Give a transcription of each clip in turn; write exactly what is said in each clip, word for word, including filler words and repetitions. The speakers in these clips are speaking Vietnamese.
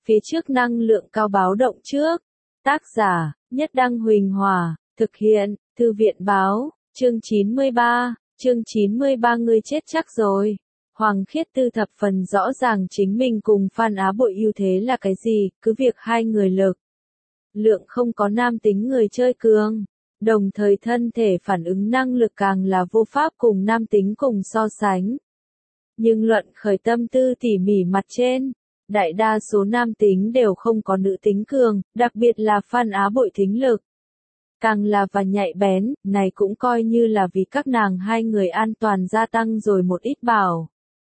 phía trước năng lượng cao báo động trước. Tác giả, Nhất Đăng Huỳnh Hòa, thực hiện, Thư viện Báo, chương chín mươi ba, chương chín mươi ba ngươi chết chắc rồi. Hoàng Khiết Tư thập phần rõ ràng chính mình cùng Phan Á Bội ưu thế là cái gì, cứ việc hai người lực. Lượng không có nam tính người chơi cường, đồng thời thân thể phản ứng năng lực càng là vô pháp cùng nam tính cùng so sánh. Nhưng luận khởi tâm tư tỉ mỉ mặt trên, đại đa số nam tính đều không có nữ tính cường, đặc biệt là Phan Á Bội thính lực. Càng là và nhạy bén, này cũng coi như là vì các nàng hai người an toàn gia tăng rồi một ít bảo.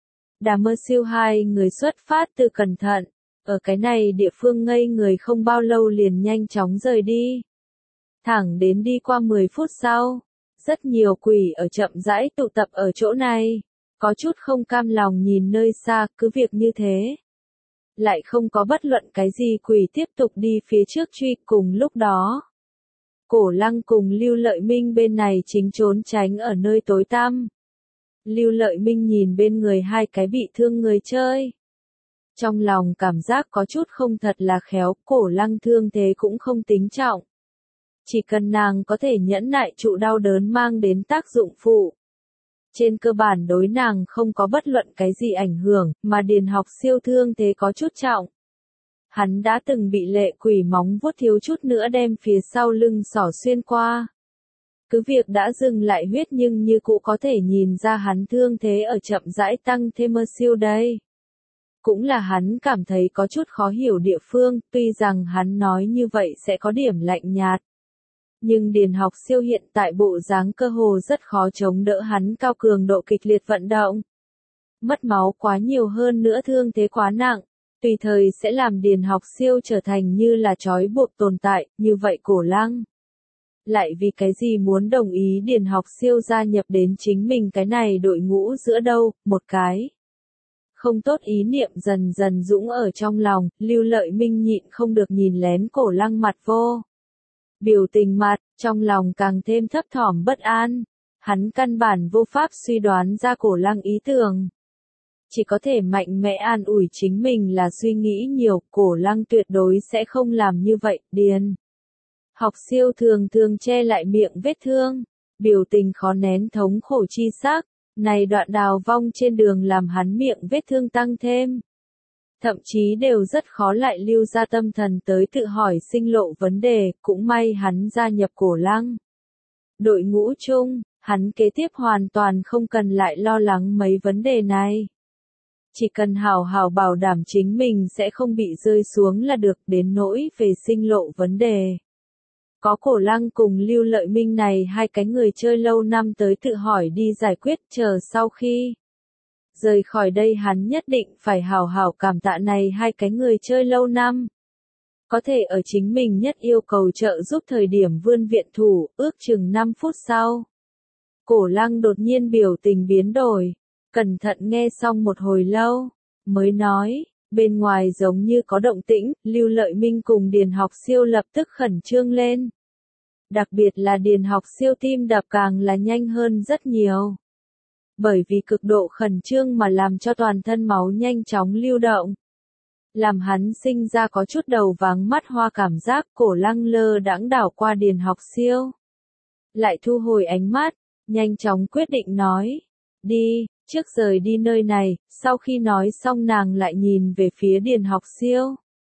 Đà Mơ Siêu hai người xuất phát từ cẩn thận, ở cái này địa phương ngây người không bao lâu liền nhanh chóng rời đi. Thẳng đến đi qua mười phút sau, rất nhiều quỷ ở chậm rãi tụ tập ở chỗ này, có chút không cam lòng nhìn nơi xa, cứ việc như thế. Lại không có bất luận cái gì quỷ tiếp tục đi phía trước truy cùng lúc đó. Cổ Lăng cùng Lưu Lợi Minh bên này chính trốn tránh ở nơi tối tăm. Lưu Lợi Minh nhìn bên người hai cái bị thương người chơi. Trong lòng cảm giác có chút không thật là khéo, Cổ Lăng thương thế cũng không tính trọng. Chỉ cần nàng có thể nhẫn nại trụ đau đớn mang đến tác dụng phụ. Trên cơ bản đối nàng không có bất luận cái gì ảnh hưởng, mà Điền Học Siêu thương thế có chút trọng. Hắn đã từng bị lệ quỷ móng vuốt thiếu chút nữa đem phía sau lưng xỏ xuyên qua. Cứ việc đã dừng lại huyết nhưng như cũ có thể nhìn ra hắn thương thế ở chậm rãi tăng thêm mơ siêu đây. Cũng là hắn cảm thấy có chút khó hiểu địa phương, tuy rằng hắn nói như vậy sẽ có điểm lạnh nhạt. Nhưng Điền Học Siêu hiện tại bộ dáng cơ hồ rất khó chống đỡ hắn cao cường độ kịch liệt vận động. Mất máu quá nhiều hơn nữa thương thế quá nặng, tùy thời sẽ làm Điền Học Siêu trở thành như là trói buộc tồn tại, như vậy Cổ Lăng. Lại vì cái gì muốn đồng ý Điền Học Siêu gia nhập đến chính mình cái này đội ngũ giữa đâu, một cái. Không tốt ý niệm dần dần dũng ở trong lòng, Lưu Lợi Minh nhịn không được nhìn lén Cổ Lăng mặt vô. Biểu tình mặt, trong lòng càng thêm thấp thỏm bất an. Hắn căn bản vô pháp suy đoán ra Cổ Lăng ý tưởng. Chỉ có thể mạnh mẽ an ủi chính mình là suy nghĩ nhiều, Cổ Lăng tuyệt đối sẽ không làm như vậy, Điền. Học Siêu thường thường che lại miệng vết thương, biểu tình khó nén thống khổ chi sắc, này đoạn đào vong trên đường làm hắn miệng vết thương tăng thêm. Thậm chí đều rất khó lại lưu ra tâm thần tới tự hỏi sinh lộ vấn đề, cũng may hắn gia nhập Cổ Lăng. Đội ngũ chung, hắn kế tiếp hoàn toàn không cần lại lo lắng mấy vấn đề này. Chỉ cần hào hào bảo đảm chính mình sẽ không bị rơi xuống là được, đến nỗi về sinh lộ vấn đề. Có Cổ Lăng cùng Lưu Lợi Minh này hai cái người chơi lâu năm tới tự hỏi đi giải quyết, chờ sau khi rời khỏi đây hắn nhất định phải hào hào cảm tạ này hai cái người chơi lâu năm. Có thể ở chính mình nhất yêu cầu trợ giúp thời điểm vươn viện thủ, ước chừng năm phút sau. Cổ Lăng đột nhiên biểu tình biến đổi, cẩn thận nghe xong một hồi lâu, mới nói, bên ngoài giống như có động tĩnh, Lưu Lợi Minh cùng Điền Học Siêu lập tức khẩn trương lên. Đặc biệt là Điền Học Siêu tim đập càng là nhanh hơn rất nhiều. Bởi vì cực độ khẩn trương mà làm cho toàn thân máu nhanh chóng lưu động. Làm hắn sinh ra có chút đầu váng mắt hoa cảm giác. Cổ Lăng lơ đãng đảo qua Điền Học Siêu. Lại thu hồi ánh mắt, nhanh chóng quyết định nói, đi, trước rời đi nơi này. Sau khi nói xong nàng lại nhìn về phía Điền Học Siêu.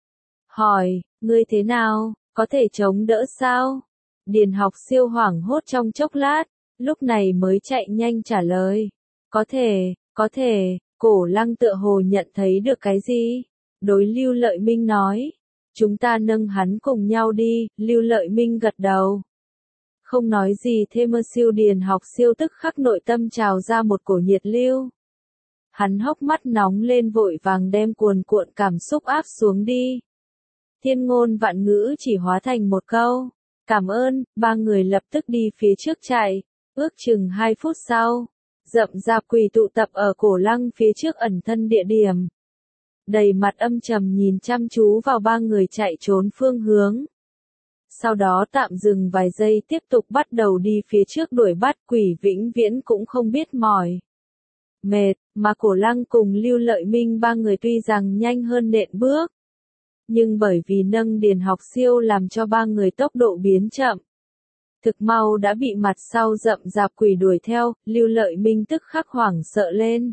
Hỏi, ngươi thế nào, có thể chống đỡ sao? Điền Học Siêu hoảng hốt trong chốc lát, lúc này mới chạy nhanh trả lời. Có thể, có thể, Cổ Lăng tựa hồ nhận thấy được cái gì? Đối Lưu Lợi Minh nói, chúng ta nâng hắn cùng nhau đi, Lưu Lợi Minh gật đầu. Không nói gì thêm mơ siêu Điền Học Siêu tức khắc nội tâm trào ra một cổ nhiệt lưu. Hắn hốc mắt nóng lên vội vàng đem cuồn cuộn cảm xúc áp xuống đi. Thiên ngôn vạn ngữ chỉ hóa thành một câu. Cảm ơn, ba người lập tức đi phía trước chạy, ước chừng hai phút sau. Rậm rạp quỷ tụ tập ở Cổ Lăng phía trước ẩn thân địa điểm. Đầy mặt âm trầm nhìn chăm chú vào ba người chạy trốn phương hướng. Sau đó tạm dừng vài giây tiếp tục bắt đầu đi phía trước đuổi bắt, quỷ vĩnh viễn cũng không biết mỏi. Mệt, mà Cổ Lăng cùng Lưu Lợi Minh ba người tuy rằng nhanh hơn nện bước. Nhưng bởi vì nâng Điền Học Siêu làm cho ba người tốc độ biến chậm. Thực mau đã bị mặt sau rậm rạp quỷ đuổi theo, Lưu Lợi Minh tức khắc hoảng sợ lên.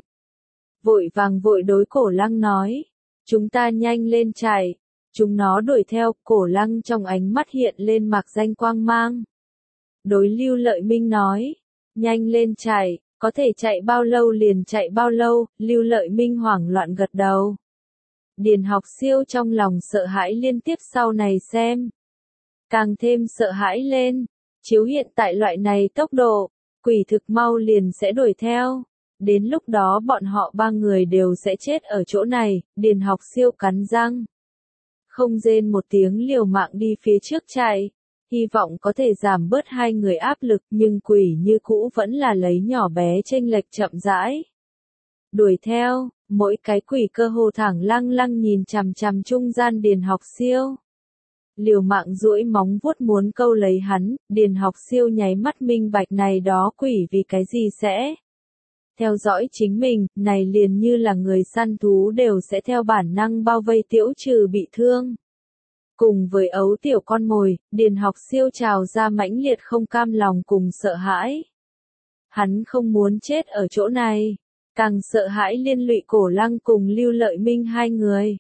Vội vàng vội đối Cổ Lăng nói, chúng ta nhanh lên chạy, chúng nó đuổi theo, Cổ Lăng trong ánh mắt hiện lên mạc danh quang mang. Đối Lưu Lợi Minh nói, nhanh lên chạy, có thể chạy bao lâu liền chạy bao lâu, Lưu Lợi Minh hoảng loạn gật đầu. Điền Học Siêu trong lòng sợ hãi liên tiếp sau này xem. Càng thêm sợ hãi lên, chiếu hiện tại loại này tốc độ, quỷ thực mau liền sẽ đuổi theo. Đến lúc đó bọn họ ba người đều sẽ chết ở chỗ này, Điền Học Siêu cắn răng. Không rên một tiếng liều mạng đi phía trước chạy, hy vọng có thể giảm bớt hai người áp lực nhưng quỷ như cũ vẫn là lấy nhỏ bé chênh lệch chậm rãi. Đuổi theo, mỗi cái quỷ cơ hồ thẳng lăng lăng nhìn chằm chằm trung gian Điền Học Siêu. Liều mạng duỗi móng vuốt muốn câu lấy hắn, Điền Học Siêu nháy mắt minh bạch này đó quỷ vì cái gì sẽ theo dõi chính mình, này liền như là người săn thú đều sẽ theo bản năng bao vây tiễu trừ bị thương. Cùng với ấu tiểu con mồi, Điền Học Siêu trào ra mãnh liệt không cam lòng cùng sợ hãi. Hắn không muốn chết ở chỗ này, càng sợ hãi liên lụy Cổ Lăng cùng Lưu Lợi Minh hai người.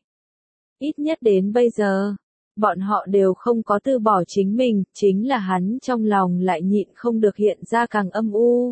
Ít nhất đến bây giờ, bọn họ đều không có từ bỏ chính mình, chính là hắn trong lòng lại nhịn không được hiện ra càng âm u.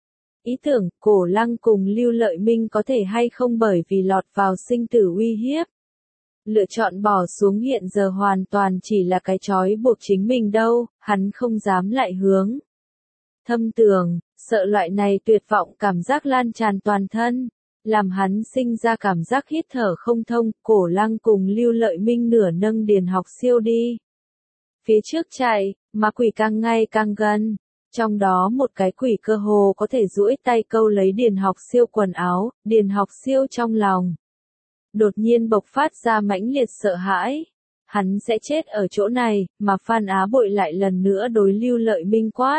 Ý tưởng Cổ Lăng cùng Lưu Lợi Minh có thể hay không bởi vì lọt vào sinh tử uy hiếp. Lựa chọn bỏ xuống hiện giờ hoàn toàn chỉ là cái trói buộc chính mình đâu, hắn không dám lại hướng. Thâm tường, sợ loại này tuyệt vọng cảm giác lan tràn toàn thân, làm hắn sinh ra cảm giác hít thở không thông, Cổ Lăng cùng Lưu Lợi Minh nửa nâng Điền Học Siêu đi. Phía trước chạy, mà quỷ càng ngày càng gần. Trong đó một cái quỷ cơ hồ có thể duỗi tay câu lấy Điền Học Siêu quần áo, Điền Học Siêu trong lòng đột nhiên bộc phát ra mãnh liệt sợ hãi. Hắn sẽ chết ở chỗ này, mà Phan Á Bội lại lần nữa đối Lưu Lợi Minh quát.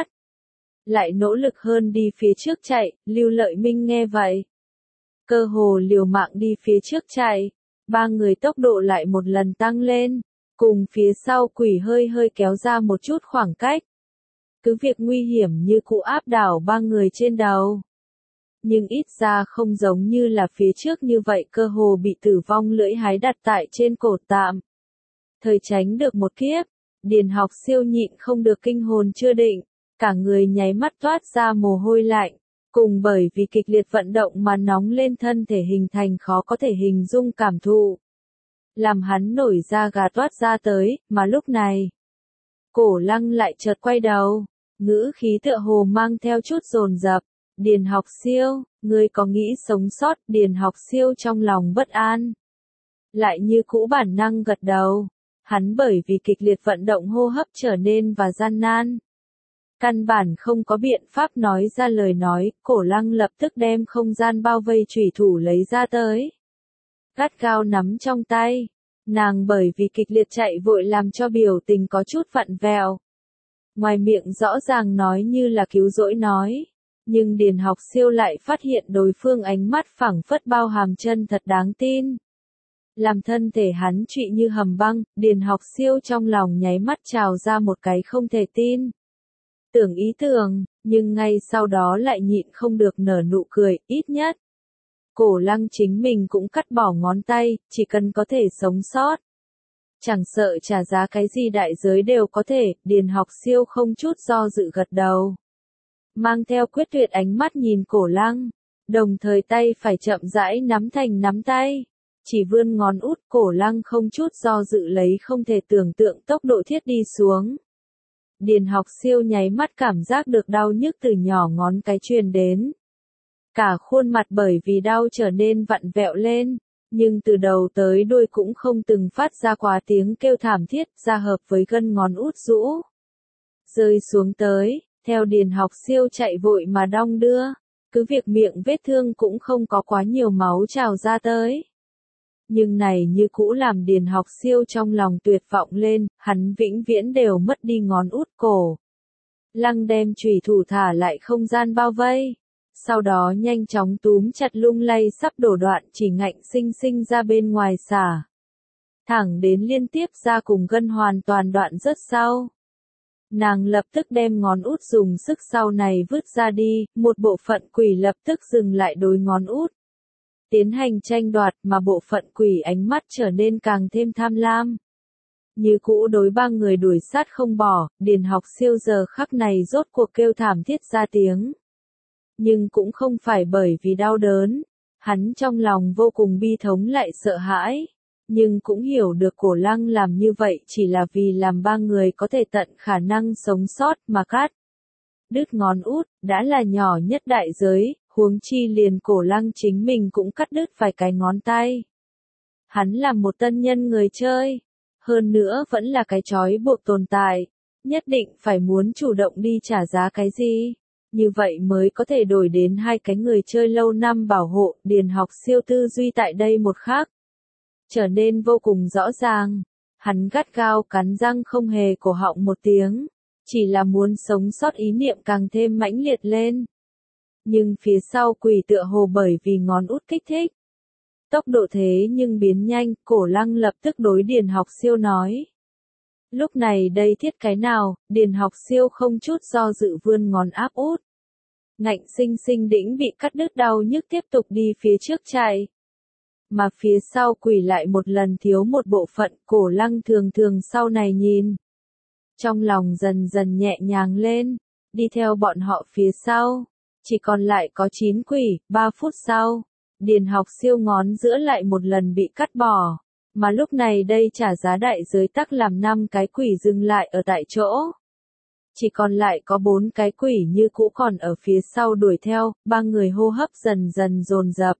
Lại nỗ lực hơn đi phía trước chạy, Lưu Lợi Minh nghe vậy. Cơ hồ liều mạng đi phía trước chạy, ba người tốc độ lại một lần tăng lên, cùng phía sau quỷ hơi hơi kéo ra một chút khoảng cách. Cứ việc nguy hiểm như cũ áp đảo ba người trên đầu. Nhưng ít ra không giống như là phía trước như vậy cơ hồ bị tử vong lưỡi hái đặt tại trên cổ tạm. Thời tránh được một kiếp, Điền Học Siêu nhịn không được kinh hồn chưa định, cả người nháy mắt toát ra mồ hôi lạnh, cùng bởi vì kịch liệt vận động mà nóng lên thân thể hình thành khó có thể hình dung cảm thụ. Làm hắn nổi da gà toát ra tới, mà lúc này, Cổ Lăng lại chợt quay đầu, ngữ khí tựa hồ mang theo chút dồn dập. Điền Học Siêu, ngươi có nghĩ sống sót, Điền Học Siêu trong lòng bất an. Lại như cũ bản năng gật đầu, hắn bởi vì kịch liệt vận động hô hấp trở nên và gian nan. Căn bản không có biện pháp nói ra lời nói, Cổ Lăng lập tức đem không gian bao vây chủy thủ lấy ra tới. Gắt gao nắm trong tay, nàng bởi vì kịch liệt chạy vội làm cho biểu tình có chút vặn vẹo. Ngoài miệng rõ ràng nói như là cứu rỗi nói. Nhưng Điền Học Siêu lại phát hiện đối phương ánh mắt phảng phất bao hàm chân thật đáng tin. Làm thân thể hắn trụy như hầm băng, Điền Học Siêu trong lòng nháy mắt trào ra một cái không thể tin. Tưởng ý tưởng, nhưng ngay sau đó lại nhịn không được nở nụ cười, ít nhất. Cổ Lăng chính mình cũng cắt bỏ ngón tay, chỉ cần có thể sống sót. Chẳng sợ trả giá cái gì đại giới đều có thể, Điền Học Siêu không chút do dự gật đầu. Mang theo quyết tuyệt ánh mắt nhìn Cổ Lăng, đồng thời tay phải chậm rãi nắm thành nắm tay, chỉ vươn ngón út, Cổ Lăng không chút do dự lấy không thể tưởng tượng tốc độ thiết đi xuống. Điền Học Siêu nháy mắt cảm giác được đau nhức từ nhỏ ngón cái truyền đến. Cả khuôn mặt bởi vì đau trở nên vặn vẹo lên, nhưng từ đầu tới đuôi cũng không từng phát ra quá tiếng kêu thảm thiết, ra hợp với gân ngón út rũ. Rơi xuống tới. Theo Điền Học Siêu chạy vội mà đong đưa, cứ việc miệng vết thương cũng không có quá nhiều máu trào ra tới. Nhưng này như cũ làm Điền Học Siêu trong lòng tuyệt vọng lên, hắn vĩnh viễn đều mất đi ngón út cổ. Lăng đem chủy thủ thả lại không gian bao vây, sau đó nhanh chóng túm chặt lung lay sắp đổ đoạn chỉ ngạnh sinh sinh ra bên ngoài xả. thẳng đến liên tiếp ra cùng gân hoàn toàn đoạn rớt sau. Nàng lập tức đem ngón út dùng sức sau này vứt ra đi, một bộ phận quỷ lập tức dừng lại đối ngón út. Tiến hành tranh đoạt mà bộ phận quỷ ánh mắt trở nên càng thêm tham lam. Như cũ đối ba người đuổi sát không bỏ, Điền Học Siêu giờ khắc này rốt cuộc kêu thảm thiết ra tiếng. Nhưng cũng không phải bởi vì đau đớn, hắn trong lòng vô cùng bi thống lại sợ hãi. Nhưng cũng hiểu được Cổ Lăng làm như vậy chỉ là vì làm ba người có thể tận khả năng sống sót mà cắt. Đứt ngón út, đã là nhỏ nhất đại giới, huống chi liền Cổ Lăng chính mình cũng cắt đứt vài cái ngón tay. Hắn là một tân nhân người chơi, hơn nữa vẫn là cái trói buộc tồn tại, nhất định phải muốn chủ động đi trả giá cái gì. Như vậy mới có thể đổi đến hai cái người chơi lâu năm bảo hộ. Điền Học Siêu tư duy tại đây một khắc trở nên vô cùng rõ ràng. Hắn gắt gao cắn răng không hề cổ họng một tiếng, chỉ là muốn sống sót ý niệm càng thêm mãnh liệt lên. Nhưng phía sau quỷ tựa hồ bởi vì ngón út kích thích, tốc độ thế nhưng biến nhanh. Cổ Lăng lập tức đối Điền Học Siêu nói. Lúc này đây thiết cái nào, Điền Học Siêu không chút do dự vươn ngón áp út. Ngạnh sinh sinh đĩnh bị cắt đứt đau nhức tiếp tục đi phía trước chạy. Mà phía sau quỷ lại một lần thiếu một bộ phận. Cổ Lăng thường thường sau này nhìn, trong lòng dần dần nhẹ nhàng lên, đi theo bọn họ phía sau. Chỉ còn lại có chín quỷ. Ba phút sau, Điền Học Siêu ngón giữa lại một lần bị cắt bỏ. Mà lúc này đây trả giá đại giới tắc làm năm cái quỷ dừng lại ở tại chỗ. Chỉ còn lại có bốn cái quỷ như cũ còn ở phía sau đuổi theo. Ba người hô hấp dần dần dồn dập,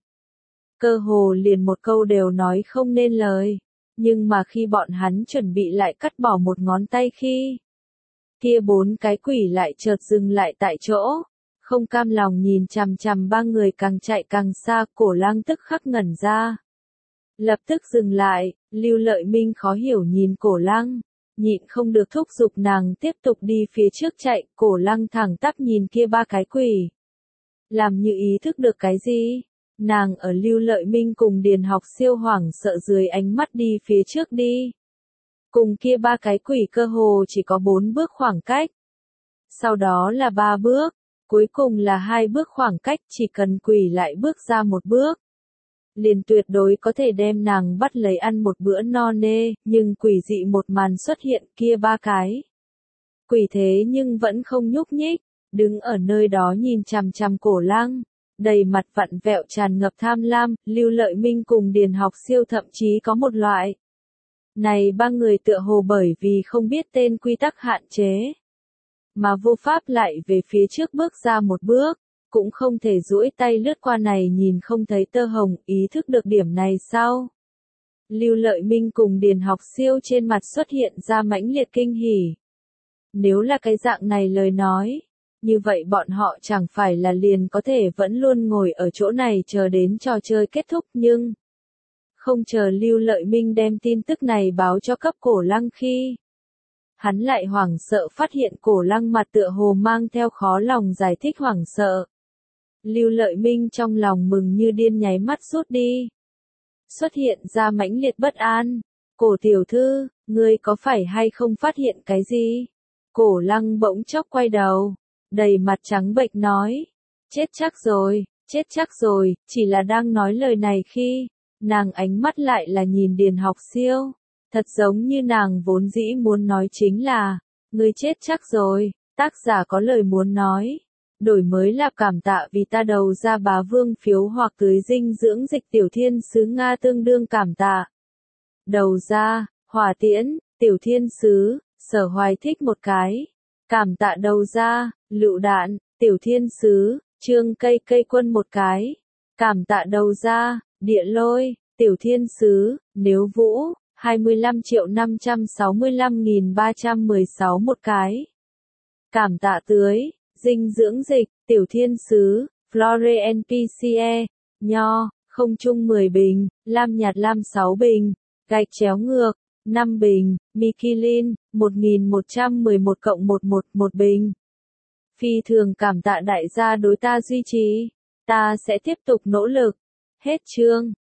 cơ hồ liền một câu đều nói không nên lời. Nhưng mà khi bọn hắn chuẩn bị lại cắt bỏ một ngón tay khi, kia bốn cái quỷ lại chợt dừng lại tại chỗ, không cam lòng nhìn chằm chằm ba người càng chạy càng xa. Cổ Lăng tức khắc ngẩn ra, lập tức dừng lại. Lưu Lợi Minh khó hiểu nhìn Cổ Lăng, nhịn không được thúc giục nàng tiếp tục đi phía trước chạy. Cổ Lăng thẳng tắp nhìn kia ba cái quỷ, làm như ý thức được cái gì. Nàng ở Lưu Lợi Minh cùng Điền Học Siêu hoảng sợ dưới ánh mắt đi phía trước đi. Cùng kia ba cái quỷ cơ hồ chỉ có bốn bước khoảng cách. Sau đó là ba bước, cuối cùng là hai bước khoảng cách. Chỉ cần quỷ lại bước ra một bước, liền tuyệt đối có thể đem nàng bắt lấy ăn một bữa no nê. Nhưng quỷ dị một màn xuất hiện, kia ba cái quỷ thế nhưng vẫn không nhúc nhích, đứng ở nơi đó nhìn chằm chằm Cổ Lăng, đầy mặt vặn vẹo tràn ngập tham lam. Lưu Lợi Minh cùng Điền Học Siêu thậm chí có một loại, này ba người tựa hồ bởi vì không biết tên quy tắc hạn chế, mà vô pháp lại về phía trước bước ra một bước, cũng không thể duỗi tay lướt qua này nhìn không thấy tơ hồng. Ý thức được điểm này sau, Lưu Lợi Minh cùng Điền Học Siêu trên mặt xuất hiện ra mãnh liệt kinh hỉ. Nếu là cái dạng này lời nói, như vậy bọn họ chẳng phải là liền có thể vẫn luôn ngồi ở chỗ này chờ đến trò chơi kết thúc. Nhưng không chờ Lưu Lợi Minh đem tin tức này báo cho cấp Cổ Lăng khi, hắn lại hoảng sợ phát hiện Cổ Lăng mặt tựa hồ mang theo khó lòng giải thích hoảng sợ. Lưu Lợi Minh trong lòng mừng như điên nháy mắt rút đi, xuất hiện ra mãnh liệt bất an. Cổ tiểu thư, ngươi có phải hay không phát hiện cái gì? Cổ Lăng bỗng chốc quay đầu, đầy mặt trắng bệch nói, chết chắc rồi, chết chắc rồi. Chỉ là đang nói lời này khi, nàng ánh mắt lại là nhìn Điền Học Siêu, thật giống như nàng vốn dĩ muốn nói chính là, ngươi chết chắc rồi. Tác giả có lời muốn nói, đổi mới là cảm tạ vì ta đầu ra bá vương phiếu hoặc tưới dinh dưỡng dịch tiểu thiên sứ Nga tương đương cảm tạ. Đầu ra, hỏa tiễn, tiểu thiên sứ, Sở Hoài thích một cái. Cảm tạ đầu ra, lựu đạn, tiểu thiên sứ, Trương cây cây quân một cái. Cảm tạ đầu ra, địa lôi, tiểu thiên sứ, nếu vũ, hai mươi lăm triệu năm trăm sáu mươi lăm nghìn ba trăm mười sáu một cái. Cảm tạ tưới, dinh dưỡng dịch, tiểu thiên sứ, Flore en pê xê e, nho, không trung mười bình, lam nhạt lam sáu bình, gạch chéo ngược, năm bình, Mikilin, một nghìn một trăm mười một cộng mười một, một bình. Phi thường cảm tạ đại gia đối ta duy trì, ta sẽ tiếp tục nỗ lực. Hết chương.